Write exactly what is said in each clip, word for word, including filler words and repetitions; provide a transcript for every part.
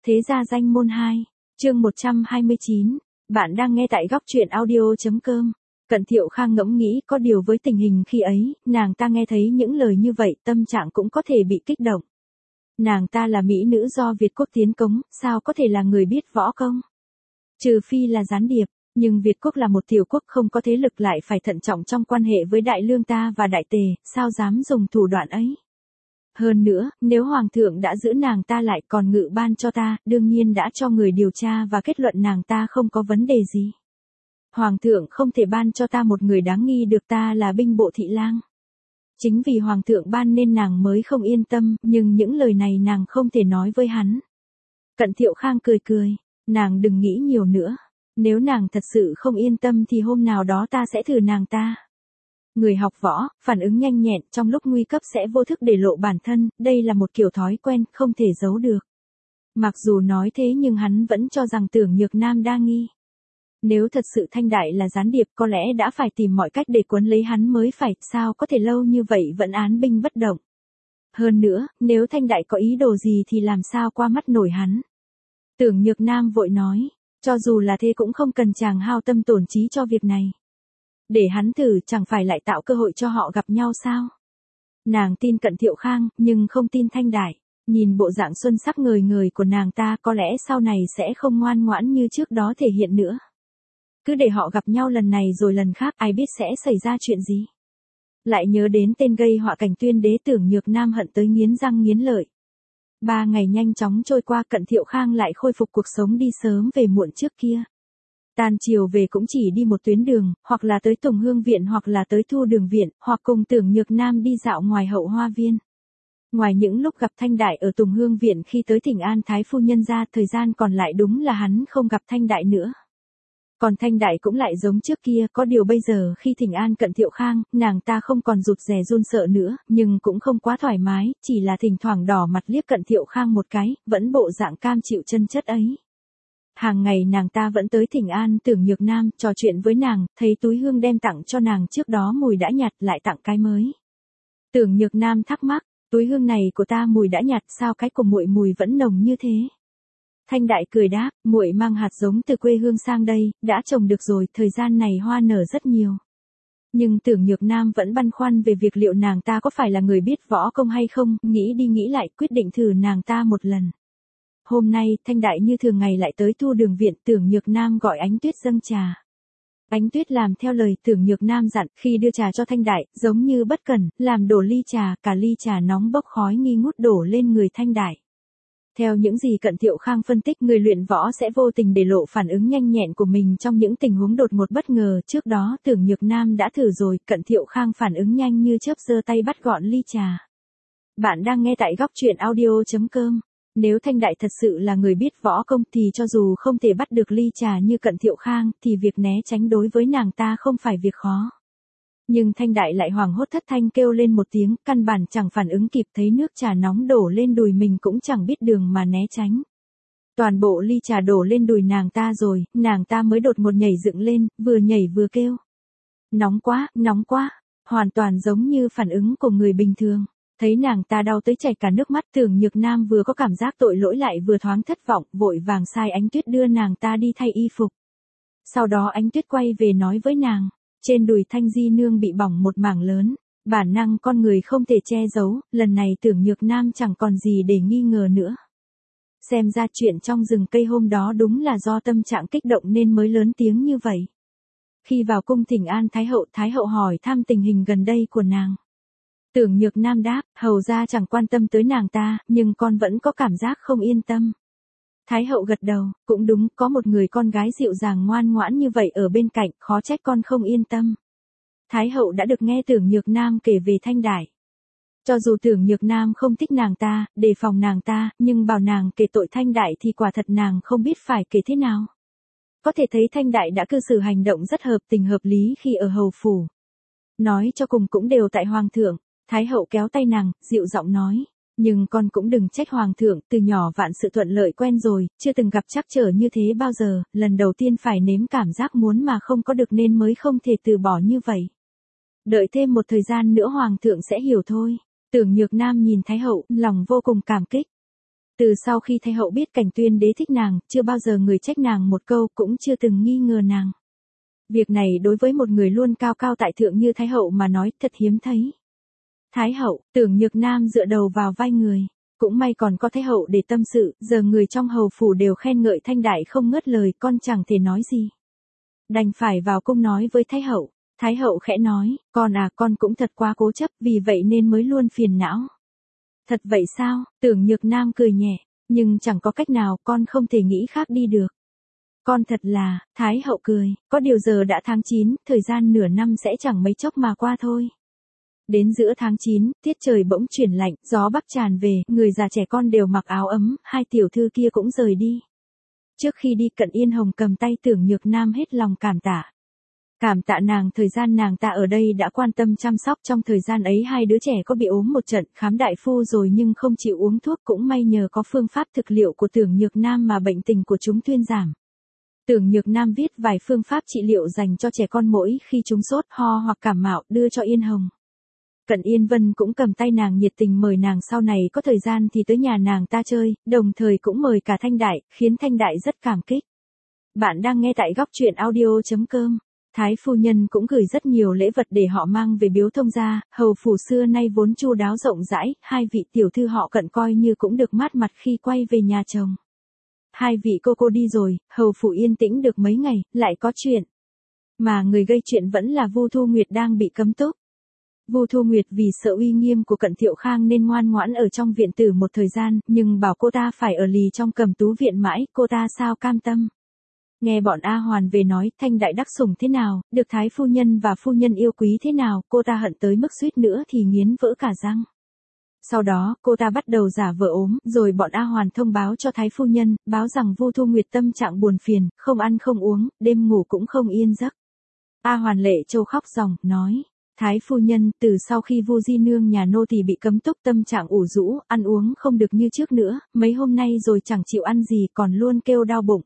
Thế gia danh môn hai, chương một trăm hai mươi chín, bạn đang nghe tại góc truyện audio.com. Cận Thiệu Khang ngẫm nghĩ có điều với tình hình khi ấy, nàng ta nghe thấy những lời như vậy tâm trạng cũng có thể bị kích động. Nàng ta là mỹ nữ do Việt quốc tiến cống, sao có thể là người biết võ công? Trừ phi là gián điệp, nhưng Việt quốc là một tiểu quốc không có thế lực lại phải thận trọng trong quan hệ với Đại Lương ta và Đại Tề, sao dám dùng thủ đoạn ấy? Hơn nữa, nếu Hoàng thượng đã giữ nàng ta lại còn ngự ban cho ta, đương nhiên đã cho người điều tra và kết luận nàng ta không có vấn đề gì. Hoàng thượng không thể ban cho ta một người đáng nghi được ta là binh bộ thị lang. Chính vì Hoàng thượng ban nên nàng mới không yên tâm, nhưng những lời này nàng không thể nói với hắn. Cận Thiệu Khang cười cười, nàng đừng nghĩ nhiều nữa. Nếu nàng thật sự không yên tâm thì hôm nào đó ta sẽ thử nàng ta. Người học võ, phản ứng nhanh nhẹn trong lúc nguy cấp sẽ vô thức để lộ bản thân, đây là một kiểu thói quen, không thể giấu được. Mặc dù nói thế nhưng hắn vẫn cho rằng Tưởng Nhược Nam đa nghi. Nếu thật sự Thanh Đại là gián điệp có lẽ đã phải tìm mọi cách để quấn lấy hắn mới phải, sao có thể lâu như vậy vẫn án binh bất động. Hơn nữa, nếu Thanh Đại có ý đồ gì thì làm sao qua mắt nổi hắn. Tưởng Nhược Nam vội nói, cho dù là thế cũng không cần chàng hao tâm tổn trí cho việc này. Để hắn thử chẳng phải lại tạo cơ hội cho họ gặp nhau sao? Nàng tin Cận Thiệu Khang, nhưng không tin Thanh Đại. Nhìn bộ dạng xuân sắc ngời ngời của nàng ta có lẽ sau này sẽ không ngoan ngoãn như trước đó thể hiện nữa. Cứ để họ gặp nhau lần này rồi lần khác ai biết sẽ xảy ra chuyện gì. Lại nhớ đến tên gây họa Cảnh Tuyên đế Tưởng Nhược Nam hận tới nghiến răng nghiến lợi. Ba ngày nhanh chóng trôi qua Cận Thiệu Khang lại khôi phục cuộc sống đi sớm về muộn trước kia. Tan chiều về cũng chỉ đi một tuyến đường, hoặc là tới Tùng Hương Viện hoặc là tới Thu Đường Viện, hoặc cùng Tưởng Nhược Nam đi dạo ngoài hậu hoa viên. Ngoài những lúc gặp Thanh Đại ở Tùng Hương Viện khi tới thỉnh an Thái Phu Nhân ra, thời gian còn lại đúng là hắn không gặp Thanh Đại nữa. Còn Thanh Đại cũng lại giống trước kia, có điều bây giờ khi thỉnh an Cận Thiệu Khang, nàng ta không còn rụt rè run sợ nữa, nhưng cũng không quá thoải mái, chỉ là thỉnh thoảng đỏ mặt liếc Cận Thiệu Khang một cái, vẫn bộ dạng cam chịu chân chất ấy. Hàng ngày nàng ta vẫn tới thỉnh an Tưởng Nhược Nam, trò chuyện với nàng, thấy túi hương đem tặng cho nàng trước đó mùi đã nhạt lại tặng cái mới. Tưởng Nhược Nam thắc mắc, túi hương này của ta mùi đã nhạt sao cái của muội mùi vẫn nồng như thế? Thanh Đại cười đáp, muội mang hạt giống từ quê hương sang đây, đã trồng được rồi, thời gian này hoa nở rất nhiều. Nhưng Tưởng Nhược Nam vẫn băn khoăn về việc liệu nàng ta có phải là người biết võ công hay không, nghĩ đi nghĩ lại quyết định thử nàng ta một lần. Hôm nay, Thanh Đại như thường ngày lại tới Thu Đường Viện, Tưởng Nhược Nam gọi Ánh Tuyết dâng trà. Ánh Tuyết làm theo lời Tưởng Nhược Nam dặn, khi đưa trà cho Thanh Đại, giống như bất cẩn, làm đổ ly trà, cả ly trà nóng bốc khói nghi ngút đổ lên người Thanh Đại. Theo những gì Cận Thiệu Khang phân tích, người luyện võ sẽ vô tình để lộ phản ứng nhanh nhẹn của mình trong những tình huống đột ngột bất ngờ, trước đó Tưởng Nhược Nam đã thử rồi, Cận Thiệu Khang phản ứng nhanh như chớp giơ tay bắt gọn ly trà. Bạn đang nghe tại góc truyện audio.com. Nếu Thanh Đại thật sự là người biết võ công thì cho dù không thể bắt được ly trà như Cận Thiệu Khang thì việc né tránh đối với nàng ta không phải việc khó. Nhưng Thanh Đại lại hoảng hốt thất thanh kêu lên một tiếng, căn bản chẳng phản ứng kịp, thấy nước trà nóng đổ lên đùi mình cũng chẳng biết đường mà né tránh. Toàn bộ ly trà đổ lên đùi nàng ta rồi, nàng ta mới đột ngột nhảy dựng lên, vừa nhảy vừa kêu. Nóng quá, nóng quá, hoàn toàn giống như phản ứng của người bình thường. Thấy nàng ta đau tới chảy cả nước mắt, Tưởng Nhược Nam vừa có cảm giác tội lỗi lại vừa thoáng thất vọng, vội vàng sai Ánh Tuyết đưa nàng ta đi thay y phục. Sau đó Ánh Tuyết quay về nói với nàng, trên đùi Thanh Di nương bị bỏng một mảng lớn, bản năng con người không thể che giấu, lần này Tưởng Nhược Nam chẳng còn gì để nghi ngờ nữa. Xem ra chuyện trong rừng cây hôm đó đúng là do tâm trạng kích động nên mới lớn tiếng như vậy. Khi vào cung thỉnh an Thái hậu, Thái hậu hỏi thăm tình hình gần đây của nàng. Tưởng Nhược Nam đáp, hầu ra chẳng quan tâm tới nàng ta, nhưng con vẫn có cảm giác không yên tâm. Thái hậu gật đầu, cũng đúng, có một người con gái dịu dàng ngoan ngoãn như vậy ở bên cạnh, khó trách con không yên tâm. Thái hậu đã được nghe Tưởng Nhược Nam kể về Thanh Đại. Cho dù Tưởng Nhược Nam không thích nàng ta, đề phòng nàng ta, nhưng bảo nàng kể tội Thanh Đại thì quả thật nàng không biết phải kể thế nào. Có thể thấy Thanh Đại đã cư xử hành động rất hợp tình hợp lý khi ở hầu phủ. Nói cho cùng cũng đều tại hoàng thượng. Thái hậu kéo tay nàng, dịu giọng nói, nhưng con cũng đừng trách hoàng thượng, từ nhỏ vạn sự thuận lợi quen rồi, chưa từng gặp trắc trở như thế bao giờ, lần đầu tiên phải nếm cảm giác muốn mà không có được nên mới không thể từ bỏ như vậy. Đợi thêm một thời gian nữa hoàng thượng sẽ hiểu thôi. Tưởng Nhược Nam nhìn Thái hậu, lòng vô cùng cảm kích. Từ sau khi Thái hậu biết Cảnh Tuyên đế thích nàng, chưa bao giờ người trách nàng một câu, cũng chưa từng nghi ngờ nàng. Việc này đối với một người luôn cao cao tại thượng như Thái hậu mà nói thật hiếm thấy. Thái hậu, Tưởng Nhược Nam dựa đầu vào vai người. Cũng may còn có Thái hậu để tâm sự, giờ người trong hầu phủ đều khen ngợi Thanh Đại không ngớt lời, con chẳng thể nói gì. Đành phải vào cung nói với Thái hậu. Thái hậu khẽ nói, con à, con cũng thật quá cố chấp, vì vậy nên mới luôn phiền não. Thật vậy sao? Tưởng Nhược Nam cười nhẹ, nhưng chẳng có cách nào, con không thể nghĩ khác đi được. Con thật là, Thái hậu cười, có điều giờ đã tháng chín, thời gian nửa năm sẽ chẳng mấy chốc mà qua thôi. Đến giữa tháng chín, tiết trời bỗng chuyển lạnh, gió bắc tràn về, người già trẻ con đều mặc áo ấm, hai tiểu thư kia cũng rời đi. Trước khi đi, Cận Yên Hồng cầm tay Tưởng Nhược Nam hết lòng cảm tạ. Cảm tạ nàng, thời gian nàng ta ở đây đã quan tâm chăm sóc, trong thời gian ấy hai đứa trẻ có bị ốm một trận, khám đại phu rồi nhưng không chịu uống thuốc, cũng may nhờ có phương pháp thực liệu của Tưởng Nhược Nam mà bệnh tình của chúng thuyên giảm. Tưởng Nhược Nam viết vài phương pháp trị liệu dành cho trẻ con mỗi khi chúng sốt, ho hoặc cảm mạo, đưa cho Yên Hồng. Cận Yên Vân cũng cầm tay nàng nhiệt tình mời nàng sau này có thời gian thì tới nhà nàng ta chơi, đồng thời cũng mời cả Thanh Đại, khiến Thanh Đại rất cảm kích. Bạn đang nghe tại góc truyện audio chấm com. Thái phu nhân cũng gửi rất nhiều lễ vật để họ mang về biếu thông gia, hầu phủ xưa nay vốn chu đáo rộng rãi, hai vị tiểu thư họ Cận coi như cũng được mát mặt khi quay về nhà chồng. Hai vị cô cô đi rồi, hầu phủ yên tĩnh được mấy ngày, lại có chuyện. Mà người gây chuyện vẫn là Vu Thu Nguyệt đang bị cấm túc. Vu Thu Nguyệt vì sợ uy nghiêm của Cận Thiệu Khang nên ngoan ngoãn ở trong viện tử một thời gian, nhưng bảo cô ta phải ở lì trong Cầm Tú viện mãi, cô ta sao cam tâm. Nghe bọn A Hoàn về nói Thanh Đại đắc sủng thế nào, được Thái phu nhân và phu nhân yêu quý thế nào, cô ta hận tới mức suýt nữa thì nghiến vỡ cả răng. Sau đó, cô ta bắt đầu giả vờ ốm, rồi bọn A Hoàn thông báo cho Thái phu nhân, báo rằng Vu Thu Nguyệt tâm trạng buồn phiền, không ăn không uống, đêm ngủ cũng không yên giấc. A Hoàn Lệ Châu khóc ròng, nói: Thái phu nhân, từ sau khi Vu Di nương nhà nô tỳ bị cấm túc, tâm trạng ủ rũ, ăn uống không được như trước nữa, mấy hôm nay rồi chẳng chịu ăn gì, còn luôn kêu đau bụng.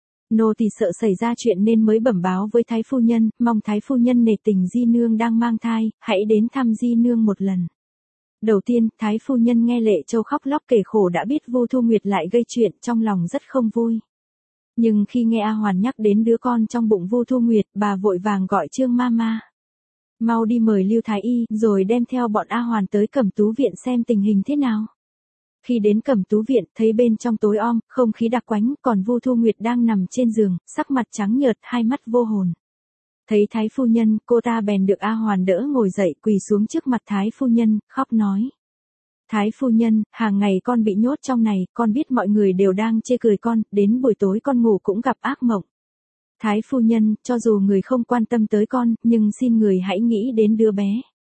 Nô tỳ sợ xảy ra chuyện nên mới bẩm báo với Thái phu nhân, mong Thái phu nhân nể tình Di nương đang mang thai, hãy đến thăm Di nương một lần. Đầu tiên, Thái phu nhân nghe Lệ Châu khóc lóc kể khổ đã biết Vu Thu Nguyệt lại gây chuyện, trong lòng rất không vui. Nhưng khi nghe A Hoàn nhắc đến đứa con trong bụng Vu Thu Nguyệt, bà vội vàng gọi Trương Mama. Mau đi mời Lưu Thái Y, rồi đem theo bọn A Hoàn tới Cẩm Tú viện xem tình hình thế nào. Khi đến Cẩm Tú viện, thấy bên trong tối om, không khí đặc quánh, còn Vu Thu Nguyệt đang nằm trên giường, sắc mặt trắng nhợt, hai mắt vô hồn. Thấy Thái phu nhân, cô ta bèn được A Hoàn đỡ ngồi dậy, quỳ xuống trước mặt Thái phu nhân, khóc nói: Thái phu nhân, hàng ngày con bị nhốt trong này, con biết mọi người đều đang chê cười con, đến buổi tối con ngủ cũng gặp ác mộng. Thái phu nhân, cho dù người không quan tâm tới con, nhưng xin người hãy nghĩ đến đứa bé.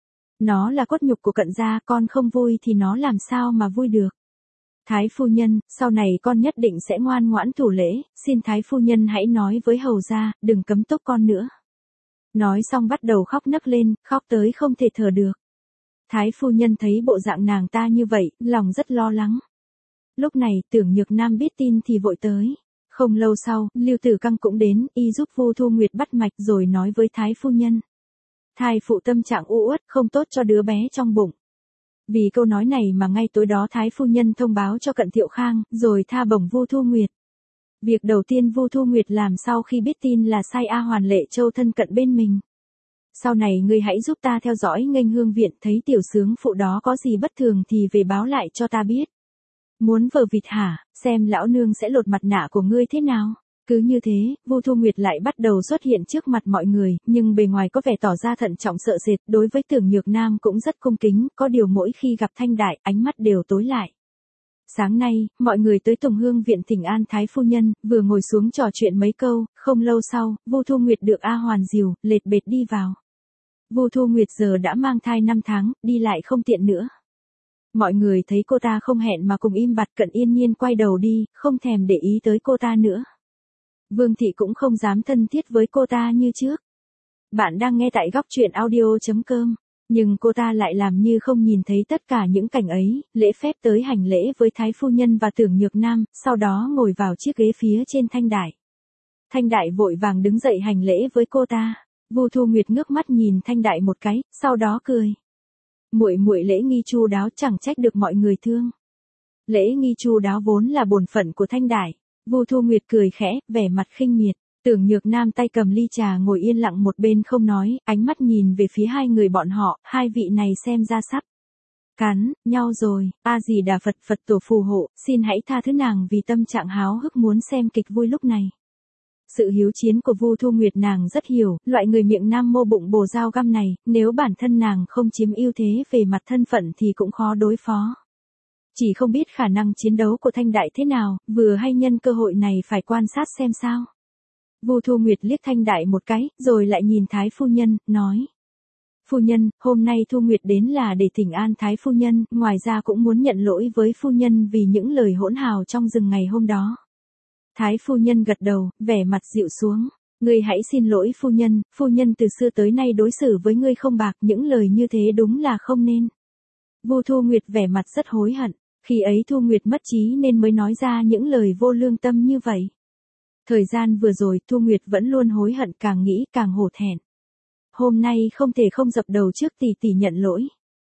Nó là cốt nhục của Cận gia, con không vui thì nó làm sao mà vui được. Thái phu nhân, sau này con nhất định sẽ ngoan ngoãn thủ lễ, xin Thái phu nhân hãy nói với hầu gia, đừng cấm túc con nữa. Nói xong bắt đầu khóc nấc lên, khóc tới không thể thở được. Thái phu nhân thấy bộ dạng nàng ta như vậy, lòng rất lo lắng. Lúc này, Tưởng Nhược Nam biết tin thì vội tới. Không lâu sau, Lưu Tử Căng cũng đến, y giúp Vu Thu Nguyệt bắt mạch rồi nói với Thái phu nhân. Thai phụ tâm trạng u uất, không tốt cho đứa bé trong bụng. Vì câu nói này mà ngay tối đó Thái phu nhân thông báo cho Cận Thiệu Khang, rồi tha bổng Vu Thu Nguyệt. Việc đầu tiên Vu Thu Nguyệt làm sau khi biết tin là sai A Hoàn Lệ Châu thân cận bên mình. Sau này ngươi hãy giúp ta theo dõi nghênh hương viện, thấy tiểu sướng phụ đó có gì bất thường thì về báo lại cho ta biết. Muốn vờ vịt hả, xem lão nương sẽ lột mặt nạ của ngươi thế nào. Cứ như thế, Vu Thu Nguyệt lại bắt đầu xuất hiện trước mặt mọi người, nhưng bề ngoài có vẻ tỏ ra thận trọng sợ sệt, đối với Tưởng Nhược Nam cũng rất cung kính, có điều mỗi khi gặp Thanh Đại, ánh mắt đều tối lại. Sáng nay, mọi người tới Tùng Hương viện thỉnh an Thái phu nhân, vừa ngồi xuống trò chuyện mấy câu, không lâu sau, Vu Thu Nguyệt được A Hoàn dìu, lệt bệt đi vào. Vu Thu Nguyệt giờ đã mang thai năm tháng, đi lại không tiện nữa. Mọi người thấy cô ta không hẹn mà cùng im bặt, Cận Yên Nhiên quay đầu đi, không thèm để ý tới cô ta nữa. Vương Thị cũng không dám thân thiết với cô ta như trước. Bạn đang nghe tại góc truyện audio chấm com, nhưng cô ta lại làm như không nhìn thấy tất cả những cảnh ấy, lễ phép tới hành lễ với Thái phu nhân và Tưởng Nhược Nam, sau đó ngồi vào chiếc ghế phía trên Thanh Đại. Thanh Đại vội vàng đứng dậy hành lễ với cô ta. Vu Thu Nguyệt ngước mắt nhìn Thanh Đại một cái, sau đó cười. Muội muội lễ nghi chu đáo, chẳng trách được mọi người thương. Lễ nghi chu đáo vốn là bổn phận của Thanh Đại. Vu Thu Nguyệt cười khẽ, vẻ mặt khinh miệt. Tưởng Nhược Nam tay cầm ly trà ngồi yên lặng một bên không nói, ánh mắt nhìn về phía hai người bọn họ, hai vị này xem ra sắp cắn nhau rồi. A Di Đà Phật, Phật tổ phù hộ, xin hãy tha thứ nàng vì tâm trạng háo hức muốn xem kịch vui lúc này. Sự hiếu chiến của Vu Thu Nguyệt nàng rất hiểu, loại người miệng nam mô bụng bồ dao găm này, nếu bản thân nàng không chiếm ưu thế về mặt thân phận thì cũng khó đối phó. Chỉ không biết khả năng chiến đấu của Thanh Đại thế nào, vừa hay nhân cơ hội này phải quan sát xem sao. Vu Thu Nguyệt liếc Thanh Đại một cái, rồi lại nhìn Thái phu nhân, nói. Phu nhân, hôm nay Thu Nguyệt đến là để thỉnh an Thái phu nhân, ngoài ra cũng muốn nhận lỗi với phu nhân vì những lời hỗn hào trong rừng ngày hôm đó. Thái phu nhân gật đầu, vẻ mặt dịu xuống. Ngươi hãy xin lỗi phu nhân, phu nhân từ xưa tới nay đối xử với ngươi không bạc, những lời như thế đúng là không nên. Vu Thu Nguyệt vẻ mặt rất hối hận, khi ấy Thu Nguyệt mất trí nên mới nói ra những lời vô lương tâm như vậy. Thời gian vừa rồi Thu Nguyệt vẫn luôn hối hận, càng nghĩ càng hổ thẹn. Hôm nay không thể không dập đầu trước tỷ tỷ nhận lỗi.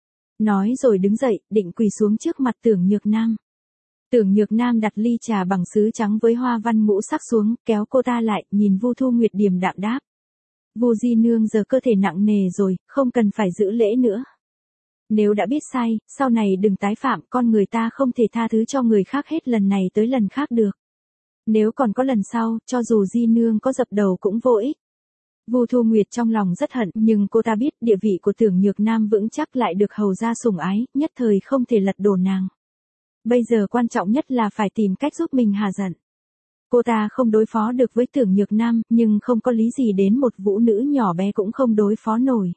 Nói rồi đứng dậy, định quỳ xuống trước mặt Tưởng Nhược Nam. Tưởng Nhược Nam đặt ly trà bằng sứ trắng với hoa văn ngũ sắc xuống, kéo cô ta lại, nhìn Vu Thu Nguyệt điềm đạm đáp. Vu di nương giờ cơ thể nặng nề rồi, không cần phải giữ lễ nữa. Nếu đã biết sai, sau này đừng tái phạm, con người ta không thể tha thứ cho người khác hết lần này tới lần khác được. Nếu còn có lần sau, cho dù di nương có dập đầu cũng vô ích. Vu Thu Nguyệt trong lòng rất hận, nhưng cô ta biết địa vị của Tưởng Nhược Nam vững chắc lại được hầu gia sủng ái, nhất thời không thể lật đổ nàng. Bây giờ quan trọng nhất là phải tìm cách giúp mình hạ giận. Cô ta không đối phó được với Tưởng Nhược Nam, nhưng không có lý gì đến một vũ nữ nhỏ bé cũng không đối phó nổi.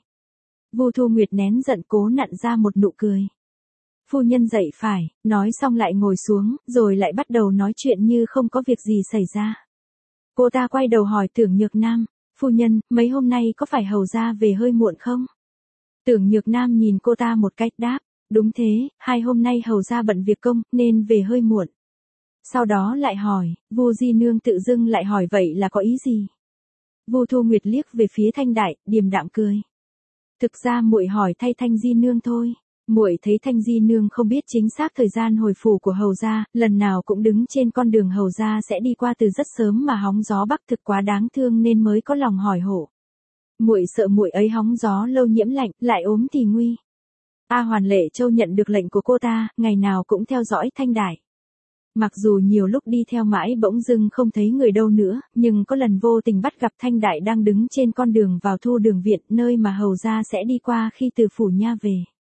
Vu Thu Nguyệt nén giận cố nặn ra một nụ cười. Phu nhân dậy phải, nói xong lại ngồi xuống, rồi lại bắt đầu nói chuyện như không có việc gì xảy ra. Cô ta quay đầu hỏi Tưởng Nhược Nam, phu nhân, mấy hôm nay có phải hầu gia về hơi muộn không? Tưởng Nhược Nam nhìn cô ta một cách đáp, đúng thế, hai hôm nay hầu gia bận việc công, nên về hơi muộn. Sau đó lại hỏi, Vu di nương tự dưng lại hỏi vậy là có ý gì? Vu Thu Nguyệt liếc về phía Thanh Đại, điềm đạm cười. Thực ra muội hỏi thay Thanh di nương thôi. Muội thấy Thanh di nương không biết chính xác thời gian hồi phủ của hầu gia, lần nào cũng đứng trên con đường hầu gia sẽ đi qua từ rất sớm mà hóng gió bắc thực quá đáng thương nên mới có lòng hỏi hộ. Muội sợ muội ấy hóng gió lâu nhiễm lạnh, lại ốm thì nguy. A Hoàn Lệ Châu nhận được lệnh của cô ta, ngày nào cũng theo dõi Thanh Đại. Mặc dù nhiều lúc đi theo mãi bỗng dưng không thấy người đâu nữa, nhưng có lần vô tình bắt gặp Thanh Đại đang đứng trên con đường vào Thu Đường Viện, nơi mà hầu gia sẽ đi qua khi từ phủ nha về.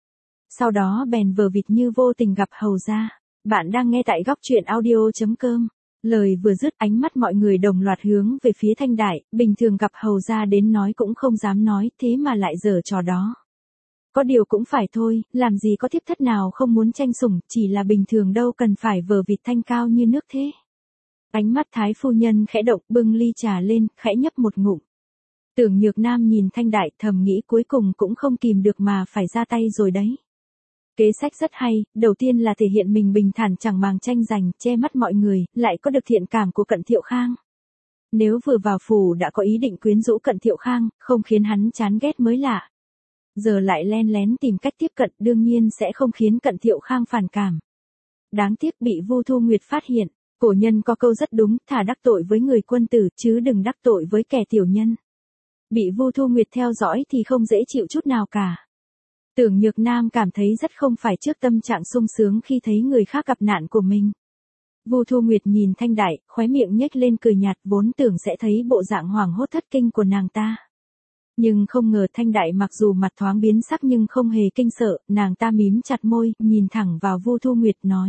Sau đó bèn vờ vịt như vô tình gặp hầu gia. Bạn đang nghe tại góc truyện audio chấm com. Lời vừa dứt, ánh mắt mọi người đồng loạt hướng về phía Thanh Đại, bình thường gặp hầu gia đến nói cũng không dám nói, thế mà lại giở trò đó. Có điều cũng phải thôi, làm gì có thiếp thất nào không muốn tranh sủng, chỉ là bình thường đâu cần phải vờ vịt thanh cao như nước thế. Ánh mắt Thái phu nhân khẽ động, bưng ly trà lên, khẽ nhấp một ngụm. Tưởng Nhược Nam nhìn Thanh Đại, thầm nghĩ cuối cùng cũng không kìm được mà phải ra tay rồi đấy. Kế sách rất hay, đầu tiên là thể hiện mình bình thản chẳng màng tranh giành, che mắt mọi người, lại có được thiện cảm của Cận Thiệu Khang. Nếu vừa vào phủ đã có ý định quyến rũ Cận Thiệu Khang, không khiến hắn chán ghét mới lạ. Giờ lại len lén tìm cách tiếp cận, đương nhiên sẽ không khiến Cận Thiệu Khang phản cảm. Đáng tiếc bị Vu Thu Nguyệt phát hiện, cổ nhân có câu rất đúng, thà đắc tội với người quân tử, chứ đừng đắc tội với kẻ tiểu nhân. Bị Vu Thu Nguyệt theo dõi thì không dễ chịu chút nào cả. Tưởng Nhược Nam cảm thấy rất không phải trước tâm trạng sung sướng khi thấy người khác gặp nạn của mình. Vu Thu Nguyệt nhìn Thanh Đại, khóe miệng nhếch lên cười nhạt, vốn tưởng sẽ thấy bộ dạng hoảng hốt thất kinh của nàng ta. Nhưng không ngờ Thanh Đại mặc dù mặt thoáng biến sắc nhưng không hề kinh sợ, nàng ta mím chặt môi, nhìn thẳng vào Vu Thu Nguyệt nói.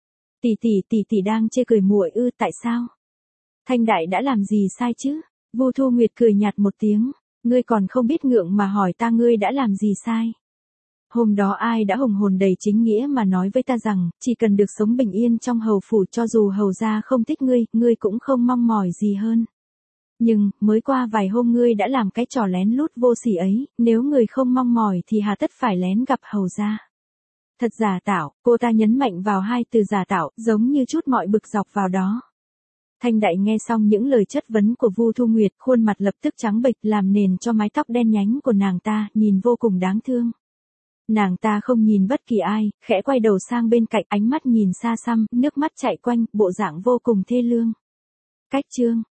Tỷ tỷ tỷ tỷ đang chê cười muội ư, tại sao? Thanh Đại đã làm gì sai chứ? Vu Thu Nguyệt cười nhạt một tiếng, ngươi còn không biết ngượng mà hỏi ta ngươi đã làm gì sai? Hôm đó ai đã hùng hồn đầy chính nghĩa mà nói với ta rằng, chỉ cần được sống bình yên trong hầu phủ cho dù hầu gia không thích ngươi, ngươi cũng không mong mỏi gì hơn. Nhưng, mới qua vài hôm ngươi đã làm cái trò lén lút vô sỉ ấy, nếu người không mong mỏi thì hà tất phải lén gặp hầu gia. Thật giả tạo, cô ta nhấn mạnh vào hai từ giả tạo, giống như chút mọi bực dọc vào đó. Thanh Đại nghe xong những lời chất vấn của Vu Thu Nguyệt, khuôn mặt lập tức trắng bệch làm nền cho mái tóc đen nhánh của nàng ta, nhìn vô cùng đáng thương. Nàng ta không nhìn bất kỳ ai, khẽ quay đầu sang bên cạnh, ánh mắt nhìn xa xăm, nước mắt chạy quanh, bộ dạng vô cùng thê lương. Cách chương